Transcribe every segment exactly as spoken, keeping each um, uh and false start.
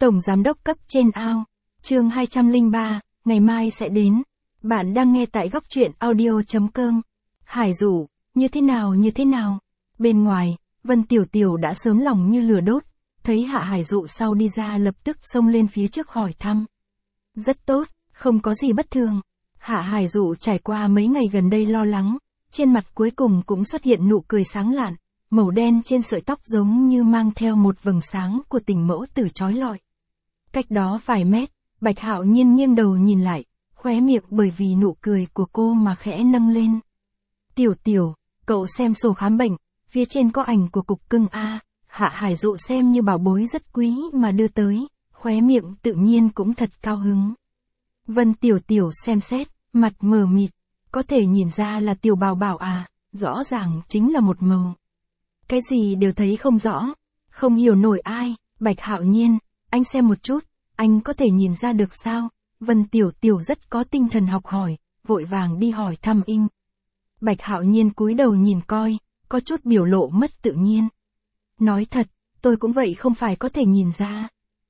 Tổng giám đốc cấp trên ao. Chương hai trăm lẻ ba, ngày mai sẽ đến. Bạn đang nghe tại góc truyện audio chấm com. Hải Dụ, như thế nào như thế nào? Bên ngoài, Vân Tiểu Tiểu đã sớm lòng như lửa đốt, thấy Hạ Hải Dụ sau đi ra lập tức xông lên phía trước hỏi thăm. Rất tốt, không có gì bất thường. Hạ Hải Dụ trải qua mấy ngày gần đây lo lắng, trên mặt cuối cùng cũng xuất hiện nụ cười sáng lạn, màu đen trên sợi tóc giống như mang theo một vầng sáng của tình mẫu tử chói lọi. Cách đó vài mét, Bạch Hạo Nhiên nghiêng đầu nhìn lại, khóe miệng bởi vì nụ cười của cô mà khẽ nâng lên. Tiểu Tiểu, cậu xem sổ khám bệnh, phía trên có ảnh của cục cưng A. Hạ Hải Dụ xem như bảo bối rất quý mà đưa tới, khóe miệng tự nhiên cũng thật cao hứng. Vân Tiểu Tiểu xem xét, mặt mờ mịt, có thể nhìn ra là Tiểu Bảo Bảo à, rõ ràng chính là một màu. Cái gì đều thấy không rõ, không hiểu nổi ai. Bạch Hạo Nhiên, anh xem một chút, anh có thể nhìn ra được sao? Vân Tiểu Tiểu rất có tinh thần học hỏi, vội vàng đi hỏi thăm Inh. Bạch Hạo Nhiên cúi đầu nhìn coi, có chút biểu lộ mất tự nhiên. Nói thật, tôi cũng vậy không phải có thể nhìn ra.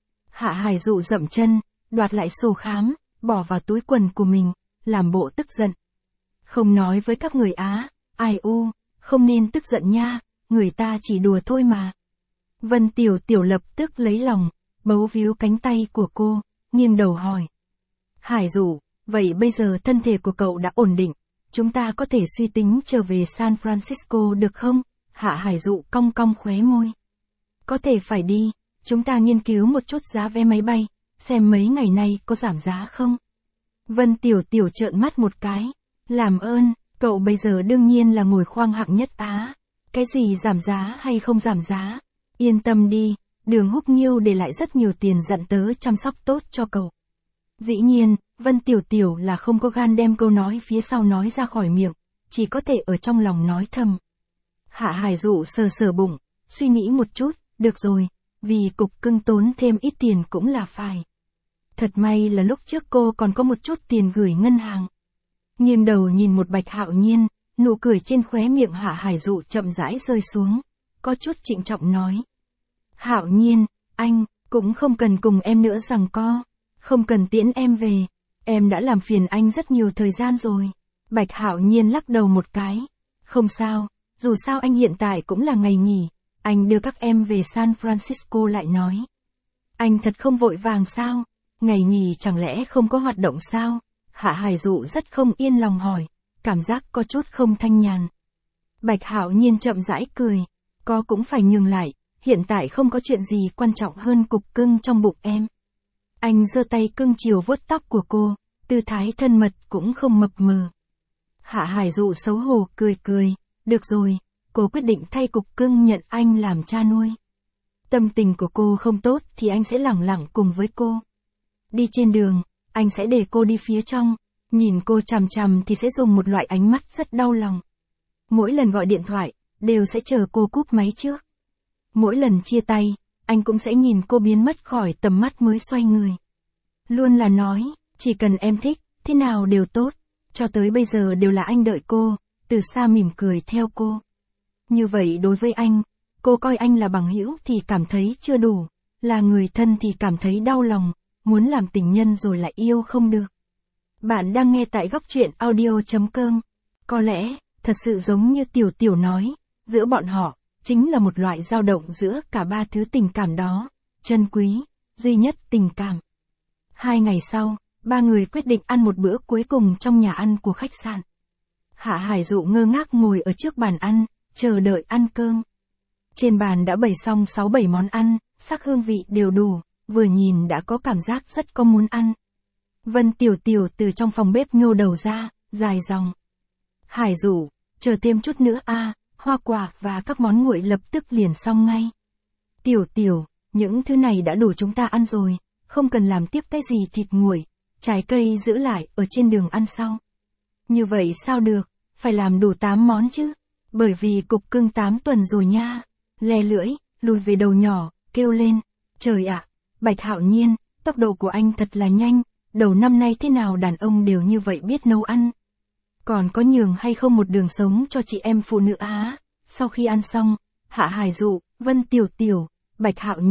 Hạ Hải Dụ dậm chân, đoạt lại sổ khám, bỏ vào túi quần của mình, làm bộ tức giận. Không nói với các người Á, ai u, không nên tức giận nha, người ta chỉ đùa thôi mà. Vân Tiểu Tiểu lập tức lấy lòng, bấu víu cánh tay của cô, nghiêng đầu hỏi. Hải Dụ, vậy bây giờ thân thể của cậu đã ổn định, chúng ta có thể suy tính trở về San Francisco được không? Hạ Hải Dụ cong cong khóe môi. Có thể phải đi, chúng ta nghiên cứu một chút giá vé máy bay, xem mấy ngày nay có giảm giá không? Vân Tiểu Tiểu trợn mắt một cái, làm ơn, cậu bây giờ đương nhiên là ngồi khoang hạng nhất Á. Cái gì giảm giá hay không giảm giá? Yên tâm đi, Đường Húc Nghiêu để lại rất nhiều tiền dặn tớ chăm sóc tốt cho cậu. Dĩ nhiên, Vân Tiểu Tiểu là không có gan đem câu nói phía sau nói ra khỏi miệng, chỉ có thể ở trong lòng nói thầm. Hạ Hải Dụ sờ sờ bụng, suy nghĩ một chút, được rồi, vì cục cưng tốn thêm ít tiền cũng là phải. Thật may là lúc trước cô còn có một chút tiền gửi ngân hàng. Nghiêng đầu nhìn một Bạch Hạo Nhiên, nụ cười trên khóe miệng Hạ Hải Dụ chậm rãi rơi xuống, có chút trịnh trọng nói. Hạo Nhiên, anh, cũng không cần cùng em nữa rằng co, không cần tiễn em về, em đã làm phiền anh rất nhiều thời gian rồi. Bạch Hạo Nhiên lắc đầu một cái, không sao, dù sao anh hiện tại cũng là ngày nghỉ, anh đưa các em về San Francisco lại nói. Anh thật không vội vàng sao, ngày nghỉ chẳng lẽ không có hoạt động sao? Hạ Hải Dụ rất không yên lòng hỏi, cảm giác có chút không thanh nhàn. Bạch Hạo Nhiên chậm rãi cười, có cũng phải nhường lại, hiện tại không có chuyện gì quan trọng hơn cục cưng trong bụng em. Anh giơ tay cưng chiều vuốt tóc của cô, tư thái thân mật cũng không mập mờ. Hạ Hải Dụ xấu hổ cười cười, được rồi, cô quyết định thay cục cưng nhận anh làm cha nuôi. Tâm tình của cô không tốt thì anh sẽ lẳng lặng cùng với cô. Đi trên đường, anh sẽ để cô đi phía trong, nhìn cô chằm chằm thì sẽ dùng một loại ánh mắt rất đau lòng. Mỗi lần gọi điện thoại, đều sẽ chờ cô cúp máy trước. Mỗi lần chia tay, anh cũng sẽ nhìn cô biến mất khỏi tầm mắt mới xoay người. Luôn là nói, chỉ cần em thích, thế nào đều tốt, cho tới bây giờ đều là anh đợi cô, từ xa mỉm cười theo cô. Như vậy đối với anh, cô coi anh là bằng hữu thì cảm thấy chưa đủ, là người thân thì cảm thấy đau lòng, muốn làm tình nhân rồi lại yêu không được. Bạn đang nghe tại góc truyện audio chấm com. Có lẽ, thật sự giống như Tiểu Tiểu nói, giữa bọn họ, chính là một loại dao động giữa cả ba thứ tình cảm đó, chân quý, duy nhất tình cảm. Hai ngày sau, ba người quyết định ăn một bữa cuối cùng trong nhà ăn của khách sạn. Hạ Hải Dụ ngơ ngác ngồi ở trước bàn ăn, chờ đợi ăn cơm. Trên bàn đã bày xong sáu bảy món ăn, sắc hương vị đều đủ, vừa nhìn đã có cảm giác rất có muốn ăn. Vân Tiểu Tiểu từ trong phòng bếp nhô đầu ra, dài dòng. Hải Dụ, chờ thêm chút nữa a, hoa quả và các món nguội lập tức liền xong ngay. Tiểu Tiểu, những thứ này đã đủ chúng ta ăn rồi, không cần làm tiếp cái gì thịt nguội, trái cây giữ lại ở trên đường ăn sau. Như vậy sao được, phải làm đủ tám món chứ, bởi vì cục cưng tám tuần rồi nha. Le lưỡi, lùi về đầu nhỏ, kêu lên, trời ạ, Bạch Hạo Nhiên, tốc độ của anh thật là nhanh, đầu năm nay thế nào đàn ông đều như vậy biết nấu ăn. Còn có nhường hay không một đường sống cho chị em phụ nữ Á. Sau khi ăn xong, Hạ Hải Dụ, Vân Tiểu Tiểu, Bạch Hạo Nhiên,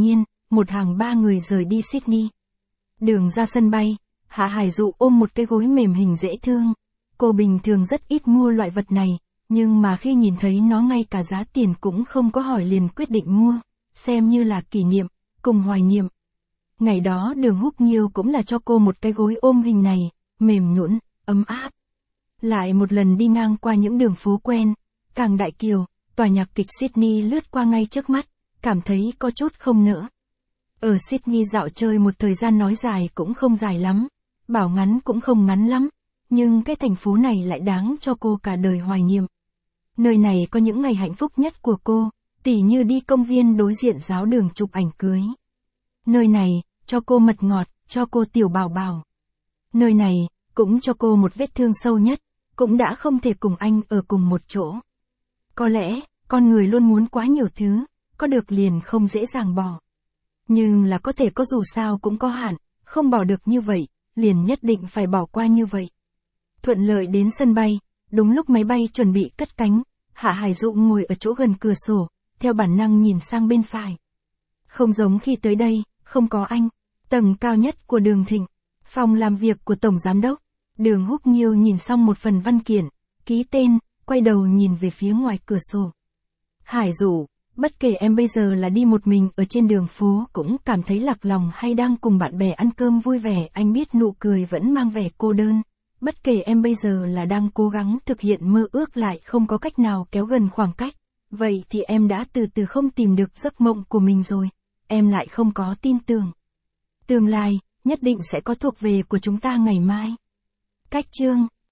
một hàng ba người rời đi Sydney. Đường ra sân bay, Hạ Hải Dụ ôm một cái gối mềm hình dễ thương. Cô bình thường rất ít mua loại vật này, nhưng mà khi nhìn thấy nó ngay cả giá tiền cũng không có hỏi liền quyết định mua, xem như là kỷ niệm, cùng hoài niệm. Ngày đó Đường Húc Nghiêu cũng là cho cô một cái gối ôm hình này, mềm nhũn, ấm áp. Lại một lần đi ngang qua những đường phố quen, Cảng Đại Kiều, tòa nhạc kịch Sydney lướt qua ngay trước mắt, cảm thấy có chút không nỡ. Ở Sydney dạo chơi một thời gian nói dài cũng không dài lắm, bảo ngắn cũng không ngắn lắm, nhưng cái thành phố này lại đáng cho cô cả đời hoài niệm. Nơi này có những ngày hạnh phúc nhất của cô, tỉ như đi công viên đối diện giáo đường chụp ảnh cưới. Nơi này, cho cô mật ngọt, cho cô tiểu bảo bảo. Nơi này, cũng cho cô một vết thương sâu nhất, cũng đã không thể cùng anh ở cùng một chỗ. Có lẽ, con người luôn muốn quá nhiều thứ, có được liền không dễ dàng bỏ. Nhưng là có thể có dù sao cũng có hạn, không bỏ được như vậy, liền nhất định phải bỏ qua như vậy. Thuận lợi đến sân bay, đúng lúc máy bay chuẩn bị cất cánh, Hạ Hải Dụ ngồi ở chỗ gần cửa sổ, theo bản năng nhìn sang bên phải. Không giống khi tới đây, không có anh. Tầng cao nhất của Đường Thịnh, phòng làm việc của Tổng Giám đốc. Đường Húc Nghiêu nhìn xong một phần văn kiện, ký tên, quay đầu nhìn về phía ngoài cửa sổ. Hải Dụ, bất kể em bây giờ là đi một mình ở trên đường phố cũng cảm thấy lạc lòng hay đang cùng bạn bè ăn cơm vui vẻ, anh biết nụ cười vẫn mang vẻ cô đơn. Bất kể em bây giờ là đang cố gắng thực hiện mơ ước lại không có cách nào kéo gần khoảng cách, vậy thì em đã từ từ không tìm được giấc mộng của mình rồi, em lại không có tin tưởng. Tương lai, nhất định sẽ có thuộc về của chúng ta ngày mai. Cách chương